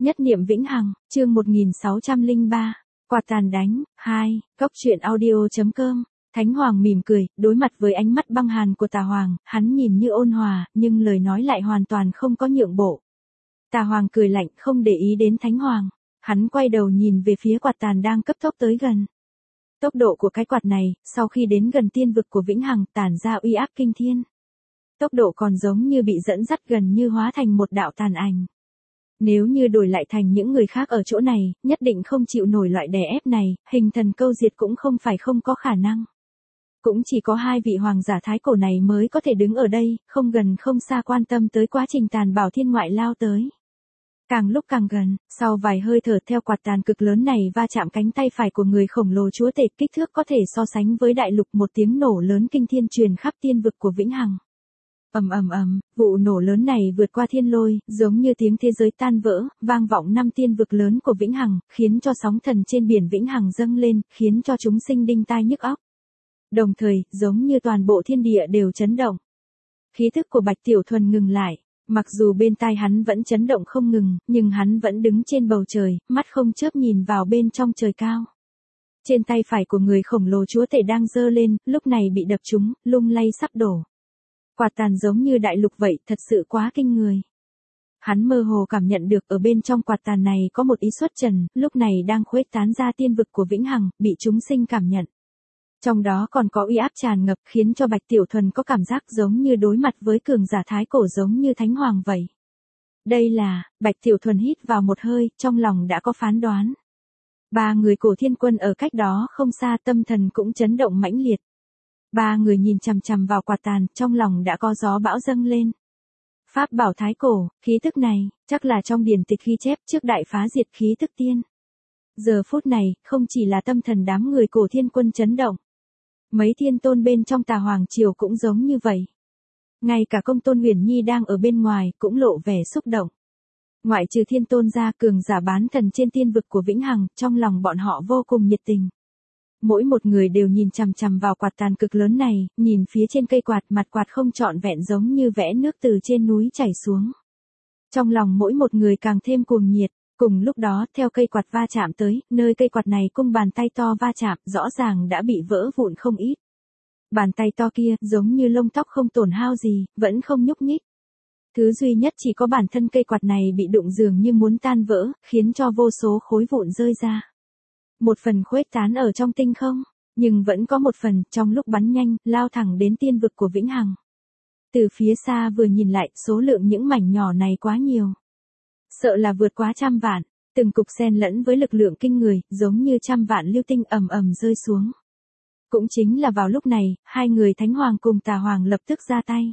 Nhất niệm vĩnh hằng, chương 1603, quạt tàn đánh, 2, Cốc truyện audio.com. Thánh Hoàng mỉm cười, đối mặt với ánh mắt băng hàn của Tà Hoàng, hắn nhìn như ôn hòa, nhưng lời nói lại hoàn toàn không có nhượng bộ. Tà Hoàng cười lạnh, không để ý đến Thánh Hoàng. Hắn quay đầu nhìn về phía quạt tàn đang cấp tốc tới gần. Tốc độ của cái quạt này, sau khi đến gần tiên vực của vĩnh hằng, tản ra uy áp kinh thiên. Tốc độ còn giống như bị dẫn dắt gần như hóa thành một đạo tàn ảnh. Nếu như đổi lại thành những người khác ở chỗ này, nhất định không chịu nổi loại đè ép này, hình thần câu diệt cũng không phải không có khả năng. Cũng chỉ có hai vị hoàng giả thái cổ này mới có thể đứng ở đây, không gần không xa quan tâm tới quá trình tàn bảo thiên ngoại lao tới. Càng lúc càng gần, sau vài hơi thở theo quạt tàn cực lớn này va chạm cánh tay phải của người khổng lồ chúa tể, kích thước có thể so sánh với đại lục, một tiếng nổ lớn kinh thiên truyền khắp tiên vực của vĩnh hằng. Ầm ầm ầm, vụ nổ lớn này vượt qua thiên lôi, giống như tiếng thế giới tan vỡ, vang vọng năm tiên vực lớn của vĩnh hằng, khiến cho sóng thần trên biển vĩnh hằng dâng lên, khiến cho chúng sinh đinh tai nhức óc. Đồng thời, giống như toàn bộ thiên địa đều chấn động. Khí thức của Bạch Tiểu Thuần ngừng lại, mặc dù bên tai hắn vẫn chấn động không ngừng, nhưng hắn vẫn đứng trên bầu trời, mắt không chớp nhìn vào bên trong trời cao. Trên tay phải của người khổng lồ chúa tể đang giơ lên, lúc này bị đập trúng, lung lay sắp đổ. Quạt tàn giống như đại lục vậy, thật sự quá kinh người. Hắn mơ hồ cảm nhận được ở bên trong quạt tàn này có một ý xuất trần, lúc này đang khuếch tán ra tiên vực của vĩnh hằng, bị chúng sinh cảm nhận. Trong đó còn có uy áp tràn ngập, khiến cho Bạch Tiểu Thuần có cảm giác giống như đối mặt với cường giả thái cổ giống như Thánh Hoàng vậy. Đây là, Bạch Tiểu Thuần hít vào một hơi, trong lòng đã có phán đoán. Ba người cổ thiên quân ở cách đó không xa, tâm thần cũng chấn động mãnh liệt. Ba người nhìn chằm chằm vào quạt tàn, trong lòng đã có gió bão dâng lên. Pháp bảo thái cổ, khí tức này, chắc là trong điển tịch ghi chép trước đại phá diệt khí tức tiên. Giờ phút này, không chỉ là tâm thần đám người cổ thiên quân chấn động. Mấy thiên tôn bên trong Tà Hoàng triều cũng giống như vậy. Ngay cả Công Tôn Huyền Nhi đang ở bên ngoài cũng lộ vẻ xúc động. Ngoại trừ thiên tôn ra, cường giả bán thần trên tiên vực của vĩnh hằng, trong lòng bọn họ vô cùng nhiệt tình. Mỗi một người đều nhìn chằm chằm vào quạt tàn cực lớn này, nhìn phía trên cây quạt, mặt quạt không trọn vẹn giống như vẽ nước từ trên núi chảy xuống. Trong lòng mỗi một người càng thêm cuồng nhiệt. Cùng lúc đó, theo cây quạt va chạm tới, nơi cây quạt này cung bàn tay to va chạm, rõ ràng đã bị vỡ vụn không ít. Bàn tay to kia, giống như lông tóc không tổn hao gì, vẫn không nhúc nhích. Thứ duy nhất chỉ có bản thân cây quạt này bị đụng dường như muốn tan vỡ, khiến cho vô số khối vụn rơi ra. Một phần khuếch tán ở trong tinh không, nhưng vẫn có một phần, trong lúc bắn nhanh, lao thẳng đến tiên vực của vĩnh hằng. Từ phía xa vừa nhìn lại, số lượng những mảnh nhỏ này quá nhiều. Sợ là vượt quá 100 vạn, từng cục xen lẫn với lực lượng kinh người, giống như 100 vạn lưu tinh ầm ầm rơi xuống. Cũng chính là vào lúc này, hai người Thánh Hoàng cùng Tà Hoàng lập tức ra tay.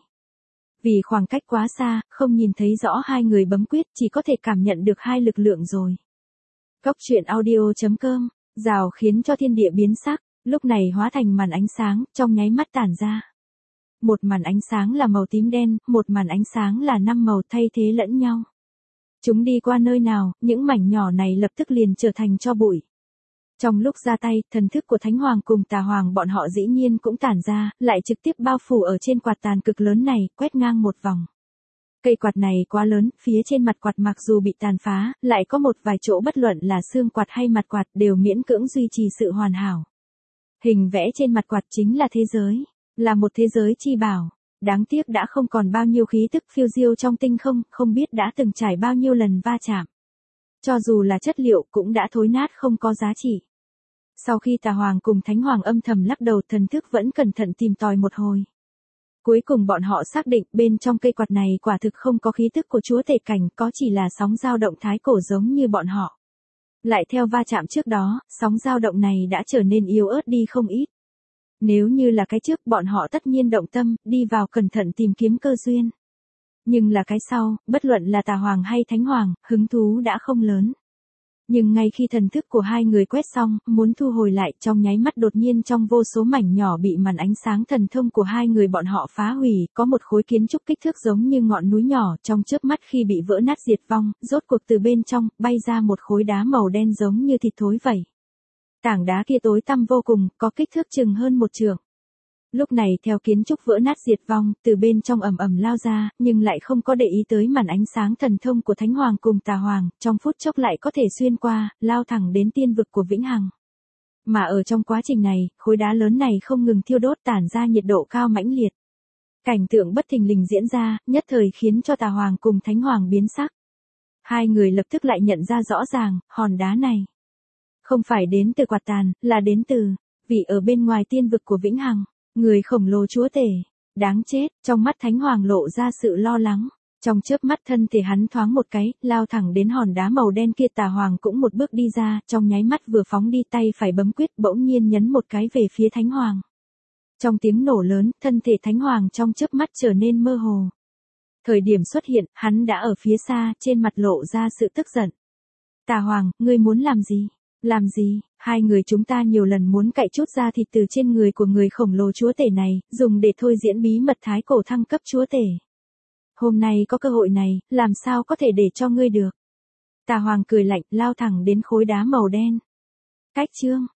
Vì khoảng cách quá xa, không nhìn thấy rõ hai người bấm quyết, chỉ có thể cảm nhận được hai lực lượng rồi. Cốc truyện audio.com, rào khiến cho thiên địa biến sắc, lúc này hóa thành màn ánh sáng, trong nháy mắt tản ra. Một màn ánh sáng là màu tím đen, một màn ánh sáng là 5 màu thay thế lẫn nhau. Chúng đi qua nơi nào, những mảnh nhỏ này lập tức liền trở thành tro bụi. Trong lúc ra tay, thần thức của Thánh Hoàng cùng Tà Hoàng bọn họ dĩ nhiên cũng tản ra, lại trực tiếp bao phủ ở trên quạt tàn cực lớn này, quét ngang một vòng. Cây quạt này quá lớn, phía trên mặt quạt mặc dù bị tàn phá, lại có một vài chỗ bất luận là xương quạt hay mặt quạt đều miễn cưỡng duy trì sự hoàn hảo. Hình vẽ trên mặt quạt chính là thế giới, là một thế giới chi bảo. Đáng tiếc đã không còn bao nhiêu khí tức phiêu diêu trong tinh không, không biết đã từng trải bao nhiêu lần va chạm. Cho dù là chất liệu cũng đã thối nát không có giá trị. Sau khi Tà Hoàng cùng Thánh Hoàng âm thầm lắc đầu, thần thức vẫn cẩn thận tìm tòi một hồi. Cuối cùng bọn họ xác định bên trong cây quạt này quả thực không có khí tức của chúa tể cảnh, có chỉ là sóng dao động thái cổ giống như bọn họ. Lại theo va chạm trước đó, sóng dao động này đã trở nên yếu ớt đi không ít. Nếu như là cái trước, bọn họ tất nhiên động tâm, đi vào cẩn thận tìm kiếm cơ duyên. Nhưng là cái sau, bất luận là Tà Hoàng hay Thánh Hoàng, hứng thú đã không lớn. Nhưng ngay khi thần thức của hai người quét xong, muốn thu hồi lại, trong nháy mắt đột nhiên trong vô số mảnh nhỏ bị màn ánh sáng thần thông của hai người bọn họ phá hủy, có một khối kiến trúc kích thước giống như ngọn núi nhỏ, trong chớp mắt khi bị vỡ nát diệt vong, rốt cuộc từ bên trong, bay ra một khối đá màu đen giống như thịt thối vậy. Tảng đá kia tối tăm vô cùng, có kích thước chừng hơn 1 trượng. Lúc này theo kiến trúc vỡ nát diệt vong, từ bên trong ầm ầm lao ra, nhưng lại không có để ý tới màn ánh sáng thần thông của Thánh Hoàng cùng Tà Hoàng, trong phút chốc lại có thể xuyên qua, lao thẳng đến tiên vực của Vĩnh Hằng. Mà ở trong quá trình này, khối đá lớn này không ngừng thiêu đốt tản ra nhiệt độ cao mãnh liệt. Cảnh tượng bất thình lình diễn ra, nhất thời khiến cho Tà Hoàng cùng Thánh Hoàng biến sắc. Hai người lập tức lại nhận ra rõ ràng, hòn đá này không phải đến từ quạt tàn, là đến từ vị ở bên ngoài tiên vực của Vĩnh Hằng, người khổng lồ chúa tể. Đáng chết, trong mắt Thánh Hoàng lộ ra sự lo lắng. Trong chớp mắt thân thể hắn thoáng một cái, lao thẳng đến hòn đá màu đen kia. Tà Hoàng cũng một bước đi ra, trong nháy mắt vừa phóng đi tay phải bấm quyết bỗng nhiên nhấn một cái về phía Thánh Hoàng. Trong tiếng nổ lớn, thân thể Thánh Hoàng trong chớp mắt trở nên mơ hồ. Thời điểm xuất hiện, hắn đã ở phía xa, trên mặt lộ ra sự tức giận. Tà Hoàng, ngươi muốn làm gì? Làm gì? Hai người chúng ta nhiều lần muốn cạy chút da thịt từ trên người của người khổng lồ chúa tể này, dùng để thôi diễn bí mật thái cổ thăng cấp chúa tể. Hôm nay có cơ hội này, làm sao có thể để cho ngươi được? Tà Hoàng cười lạnh, lao thẳng đến khối đá màu đen. Cách chương